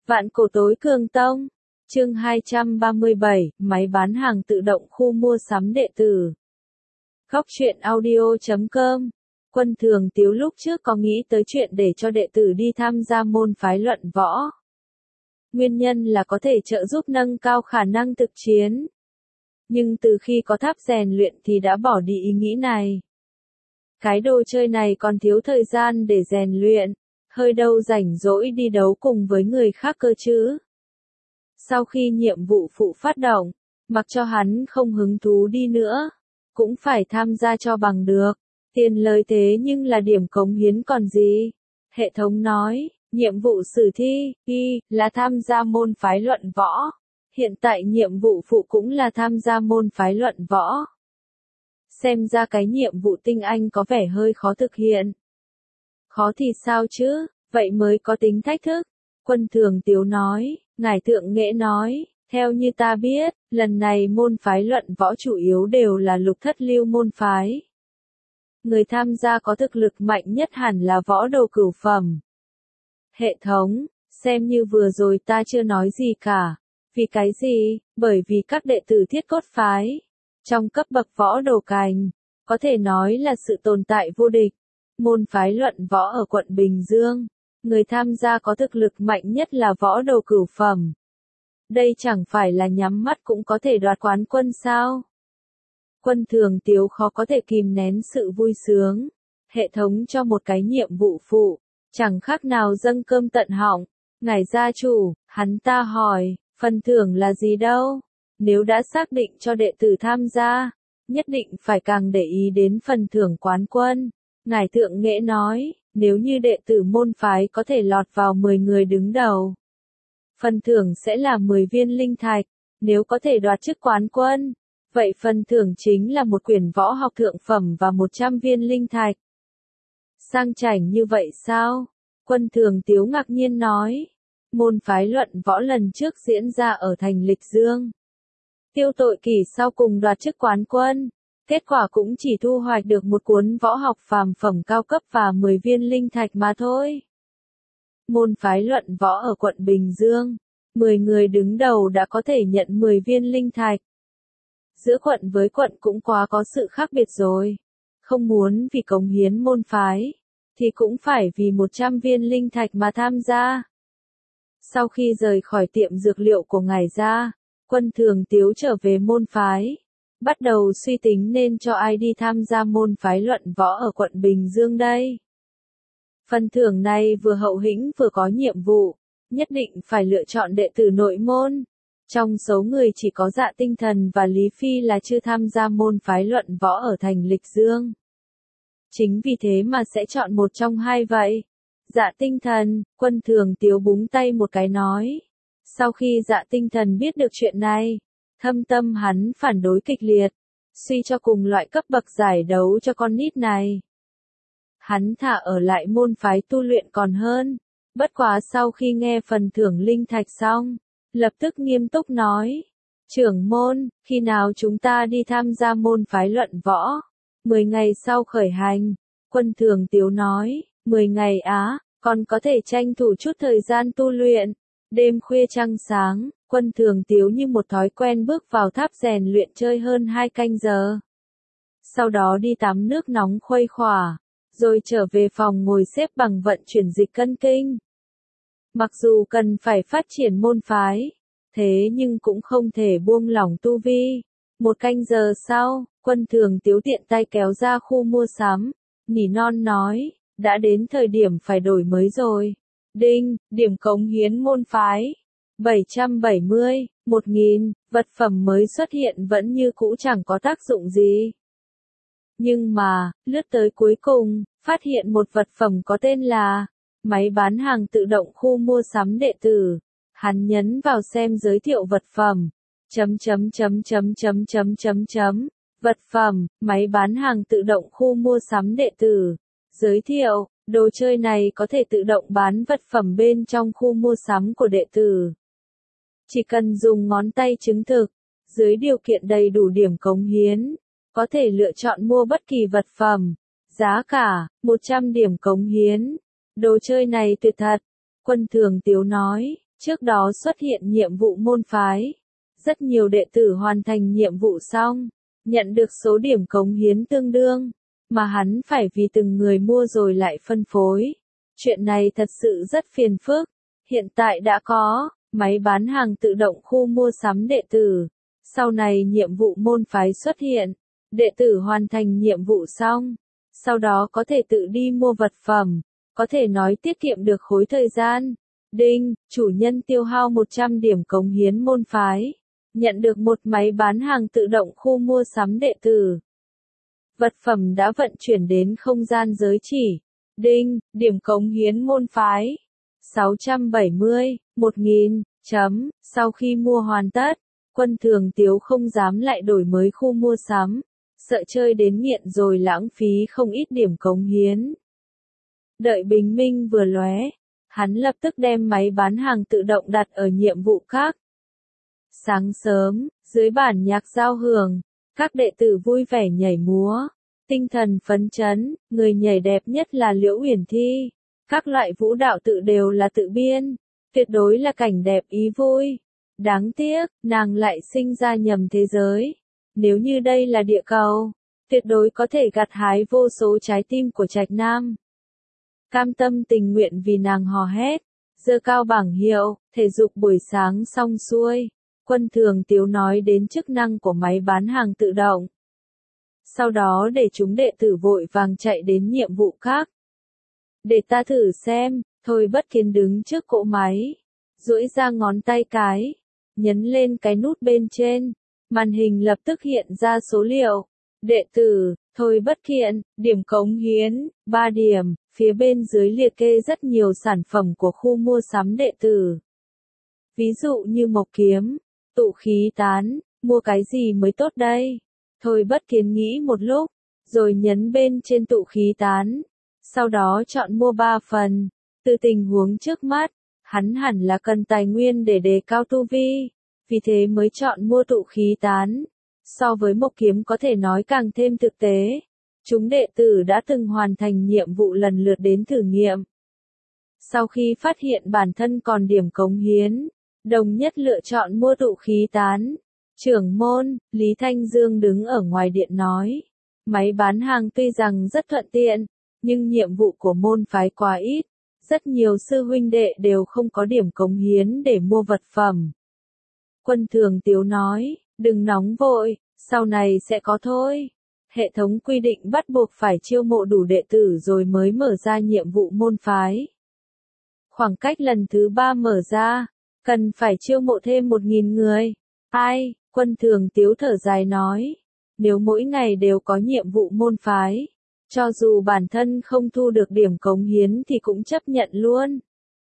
Vạn cổ tối cường tông. Chương 237, máy bán hàng tự động khu mua sắm đệ tử. Góc truyện audio.com. Quân Thường Tiếu lúc trước có nghĩ tới chuyện để cho đệ tử đi tham gia môn phái luận võ. Nguyên nhân là có thể trợ giúp nâng cao khả năng thực chiến. Nhưng từ khi có tháp rèn luyện thì đã bỏ đi ý nghĩ này. Cái đồ chơi này còn thiếu thời gian để rèn luyện, hơi đâu rảnh rỗi đi đấu cùng với người khác cơ chứ. Sau khi nhiệm vụ phụ phát động, mặc cho hắn không hứng thú đi nữa, cũng phải tham gia cho bằng được. Tiền lời thế nhưng là điểm cống hiến còn gì. Hệ thống nói, nhiệm vụ sử thi, là tham gia môn phái luận võ. Hiện tại nhiệm vụ phụ cũng là tham gia môn phái luận võ. Xem ra cái nhiệm vụ tinh anh có vẻ hơi khó thực hiện. Khó thì sao chứ, vậy mới có tính thách thức. Quân Thường Tiếu nói, Ngải Thượng Nghệ nói, theo như ta biết, lần này môn phái luận võ chủ yếu đều là lục thất lưu môn phái. Người tham gia có thực lực mạnh nhất hẳn là võ đồ cửu phẩm. Hệ thống, xem như vừa rồi ta chưa nói gì cả. Vì cái gì? Bởi vì các đệ tử thiết cốt phái, trong cấp bậc võ đồ cành, có thể nói là sự tồn tại vô địch. Môn phái luận võ ở quận Bình Dương, người tham gia có thực lực mạnh nhất là võ đồ cửu phẩm. Đây chẳng phải là nhắm mắt cũng có thể đoạt quán quân sao? Quân Thường Tiếu khó có thể kìm nén sự vui sướng. Hệ thống cho một cái nhiệm vụ phụ, chẳng khác nào dâng cơm tận họng. Ngài gia chủ, hắn ta hỏi, phần thưởng là gì đâu? Nếu đã xác định cho đệ tử tham gia, nhất định phải càng để ý đến phần thưởng quán quân. Ngải Thượng Nghệ nói, nếu như đệ tử môn phái có thể lọt vào 10 người đứng đầu, phần thưởng sẽ là 10 viên linh thạch. Nếu có thể đoạt chức quán quân, vậy phần thưởng chính là một quyển võ học thượng phẩm và 100 viên linh thạch. Sang chảnh như vậy sao? Quân Thường Tiếu ngạc nhiên nói. Môn phái luận võ lần trước diễn ra ở thành Lịch Dương. Tiêu Tội Kỷ sau cùng đoạt chức quán quân. Kết quả cũng chỉ thu hoạch được một cuốn võ học phàm phẩm cao cấp và 10 viên linh thạch mà thôi. Môn phái luận võ ở quận Bình Dương, 10 người đứng đầu đã có thể nhận 10 viên linh thạch. Giữa quận với quận cũng quá có sự khác biệt rồi. Không muốn vì cống hiến môn phái, thì cũng phải vì 100 viên linh thạch mà tham gia. Sau khi rời khỏi tiệm dược liệu của ngài gia, Quân Thường Tiếu trở về môn phái. Bắt đầu suy tính nên cho ai đi tham gia môn phái luận võ ở quận Bình Dương đây. Phần thưởng này vừa hậu hĩnh vừa có nhiệm vụ, nhất định phải lựa chọn đệ tử nội môn. Trong số người chỉ có Dạ Tinh Thần và Lý Phi là chưa tham gia môn phái luận võ ở thành Lịch Dương. Chính vì thế mà sẽ chọn một trong hai vậy. Dạ Tinh Thần, Quân Thường Tiếu búng tay một cái nói. Sau khi Dạ Tinh Thần biết được chuyện này, thâm tâm hắn phản đối kịch liệt, suy cho cùng loại cấp bậc giải đấu cho con nít này. Hắn thả ở lại môn phái tu luyện còn hơn. Bất quá sau khi nghe phần thưởng linh thạch xong, lập tức nghiêm túc nói. Trưởng môn, khi nào chúng ta đi tham gia môn phái luận võ? 10 ngày sau khởi hành. Quân Thường Tiếu nói, 10 ngày á, còn có thể tranh thủ chút thời gian tu luyện. Đêm khuya trăng sáng, Quân Thường Tiếu như một thói quen bước vào tháp rèn luyện chơi hơn 2 canh giờ. Sau đó đi tắm nước nóng khuây khỏa, rồi trở về phòng ngồi xếp bằng vận chuyển dịch cân kinh. Mặc dù cần phải phát triển môn phái, thế nhưng cũng không thể buông lỏng tu vi. 1 canh giờ sau, Quân Thường Tiếu tiện tay kéo ra khu mua sắm, nỉ non nói, đã đến thời điểm phải đổi mới rồi. Đinh, điểm cống hiến môn phái. 770, 1000, vật phẩm mới xuất hiện vẫn như cũ chẳng có tác dụng gì. Nhưng mà, lướt tới cuối cùng, phát hiện một vật phẩm có tên là máy bán hàng tự động khu mua sắm đệ tử. Hắn nhấn vào xem giới thiệu vật phẩm. Vật phẩm, máy bán hàng tự động khu mua sắm đệ tử. Giới thiệu, đồ chơi này có thể tự động bán vật phẩm bên trong khu mua sắm của đệ tử. Chỉ cần dùng ngón tay chứng thực, dưới điều kiện đầy đủ điểm cống hiến, có thể lựa chọn mua bất kỳ vật phẩm. Giá cả, 100 điểm cống hiến. Đồ chơi này tuyệt thật. Quân Thường Tiếu nói, Trước đó xuất hiện nhiệm vụ môn phái. Rất nhiều đệ tử hoàn thành nhiệm vụ xong, nhận được số điểm cống hiến tương đương, mà hắn phải vì từng người mua rồi lại phân phối. Chuyện này thật sự rất phiền phức. Hiện tại đã có máy bán hàng tự động khu mua sắm đệ tử. Sau này nhiệm vụ môn phái xuất hiện, đệ tử hoàn thành nhiệm vụ xong, sau đó có thể tự đi mua vật phẩm, có thể nói tiết kiệm được khối thời gian. Đinh, chủ nhân tiêu hao 100 điểm cống hiến môn phái, nhận được một máy bán hàng tự động khu mua sắm đệ tử. Vật phẩm đã vận chuyển đến không gian giới chỉ. Đinh, điểm cống hiến môn phái 670, 1000, chấm. Sau khi mua hoàn tất, Quân Thường Tiếu không dám lại đổi mới khu mua sắm, sợ chơi đến nghiện rồi lãng phí không ít điểm cống hiến. Đợi bình minh vừa lóe, hắn lập tức đem máy bán hàng tự động đặt ở nhiệm vụ khác. Sáng sớm, dưới bản nhạc giao hưởng, các đệ tử vui vẻ nhảy múa, tinh thần phấn chấn, người nhảy đẹp nhất là Liễu Uyển Thi. Các loại vũ đạo tự đều là tự biên, tuyệt đối là cảnh đẹp ý vui. Đáng tiếc, nàng lại sinh ra nhầm thế giới. Nếu như đây là địa cầu, tuyệt đối có thể gặt hái vô số trái tim của trạch nam. Cam tâm tình nguyện vì nàng hò hét, giơ cao bảng hiệu, thể dục buổi sáng xong xuôi. Quân Thường Tiếu nói đến chức năng của máy bán hàng tự động. Sau đó để chúng đệ tử vội vàng chạy đến nhiệm vụ khác. Để ta thử xem, Thôi Bất Kiến đứng trước cỗ máy, duỗi ra ngón tay cái, nhấn lên cái nút bên trên, màn hình lập tức hiện ra số liệu. Đệ tử, Thôi Bất Kiện, điểm cống hiến, 3 điểm, phía bên dưới liệt kê rất nhiều sản phẩm của khu mua sắm đệ tử. Ví dụ như mộc kiếm, tụ khí tán, mua cái gì mới tốt đây? Thôi Bất Kiến nghĩ một lúc, rồi nhấn bên trên tụ khí tán. Sau đó chọn mua 3 phần. Từ tình huống trước mắt, hắn hẳn là cần tài nguyên để đề cao tu vi, vì thế mới chọn mua tụ khí tán. So với mộc kiếm có thể nói càng thêm thực tế. Chúng đệ tử đã từng hoàn thành nhiệm vụ lần lượt đến thử nghiệm. Sau khi phát hiện bản thân còn điểm cống hiến, đồng nhất lựa chọn mua tụ khí tán. Trưởng môn, Lý Thanh Dương đứng ở ngoài điện nói. Máy bán hàng tuy rằng rất thuận tiện, nhưng nhiệm vụ của môn phái quá ít. Rất nhiều sư huynh đệ đều không có điểm cống hiến để mua vật phẩm. Quân Thường Tiếu nói, đừng nóng vội, sau này sẽ có thôi. Hệ thống quy định bắt buộc phải chiêu mộ đủ đệ tử rồi mới mở ra nhiệm vụ môn phái. Khoảng cách lần thứ 3 mở ra, cần phải chiêu mộ thêm 1000 người. Ai, Quân Thường Tiếu thở dài nói, nếu mỗi ngày đều có nhiệm vụ môn phái, cho dù bản thân không thu được điểm cống hiến thì cũng chấp nhận luôn.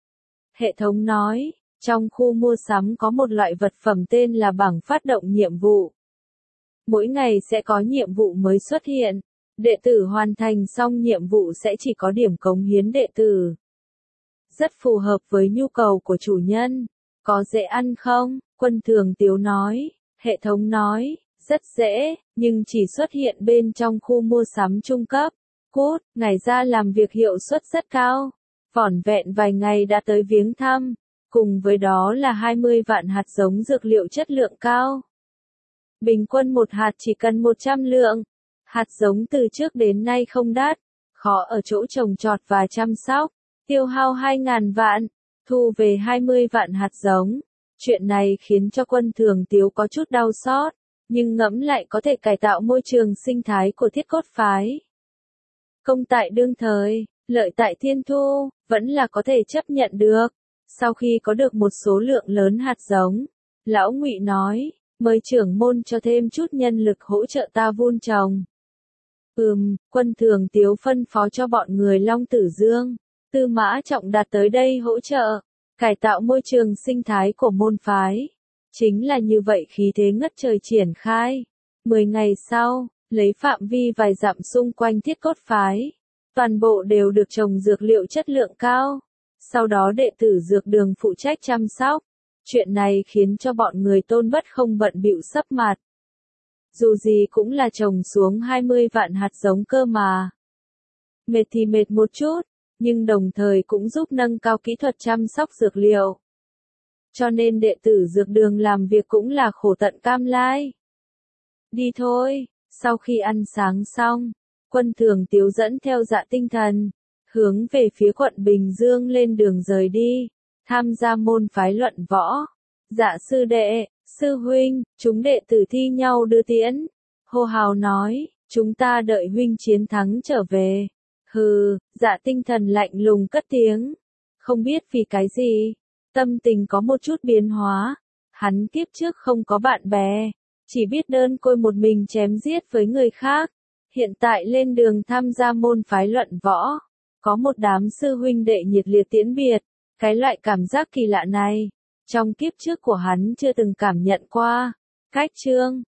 Hệ thống nói, trong khu mua sắm có một loại vật phẩm tên là bảng phát động nhiệm vụ. Mỗi ngày sẽ có nhiệm vụ mới xuất hiện, đệ tử hoàn thành xong nhiệm vụ sẽ chỉ có điểm cống hiến đệ tử. Rất phù hợp với nhu cầu của chủ nhân. Có dễ ăn không? Quân Thường Tiếu nói. Hệ thống nói, rất dễ, nhưng chỉ xuất hiện bên trong khu mua sắm trung cấp. Cút, ngày ra làm việc hiệu suất rất cao. Vỏn vẹn vài ngày đã tới viếng thăm. Cùng với đó là 20 vạn hạt giống dược liệu chất lượng cao. Bình quân một hạt chỉ cần 100 lượng. Hạt giống từ trước đến nay không đắt, khó ở chỗ trồng trọt và chăm sóc. Tiêu hao 2.000 vạn, thu về 20 vạn hạt giống. Chuyện này khiến cho Quân Thường Tiếu có chút đau xót, nhưng ngẫm lại có thể cải tạo môi trường sinh thái của Thiết Cốt phái. Công tại đương thời, lợi tại thiên thu, vẫn là có thể chấp nhận được. Sau khi có được một số lượng lớn hạt giống, Lão Ngụy nói, mời trưởng môn cho thêm chút nhân lực hỗ trợ ta vun trồng. Quân Thường Tiếu phân phó cho bọn người Long Tử Dương, Tư Mã Trọng Đạt tới đây hỗ trợ, cải tạo môi trường sinh thái của môn phái. Chính là như vậy khí thế ngất trời triển khai. 10 ngày sau, lấy phạm vi vài dặm xung quanh Thiết Cốt phái, toàn bộ đều được trồng dược liệu chất lượng cao. Sau đó đệ tử dược đường phụ trách chăm sóc. Chuyện này khiến cho bọn người Tôn Bất không bận bịu sấp mặt. Dù gì cũng là trồng xuống 20 vạn hạt giống cơ mà. Mệt thì mệt một chút, nhưng đồng thời cũng giúp nâng cao kỹ thuật chăm sóc dược liệu. cho nên đệ tử dược đường làm việc cũng là khổ tận cam lai. Đi thôi, sau khi ăn sáng xong, Quân Thường Tiếu dẫn theo Dạ Tinh Thần, hướng về phía quận Bình Dương lên đường rời đi, tham gia môn phái luận võ. Dạ sư đệ, sư huynh, chúng đệ tử thi nhau đưa tiễn. Hô hào nói, chúng ta đợi huynh chiến thắng trở về. Hừ, Dạ Tinh Thần lạnh lùng cất tiếng. Không biết vì cái gì, tâm tình có một chút biến hóa. Hắn kiếp trước không có bạn bè, chỉ biết đơn côi một mình chém giết với người khác. Hiện tại lên đường tham gia môn phái luận võ, có một đám sư huynh đệ nhiệt liệt tiễn biệt. Cái loại cảm giác kỳ lạ này, trong kiếp trước của hắn chưa từng cảm nhận qua. Cách chương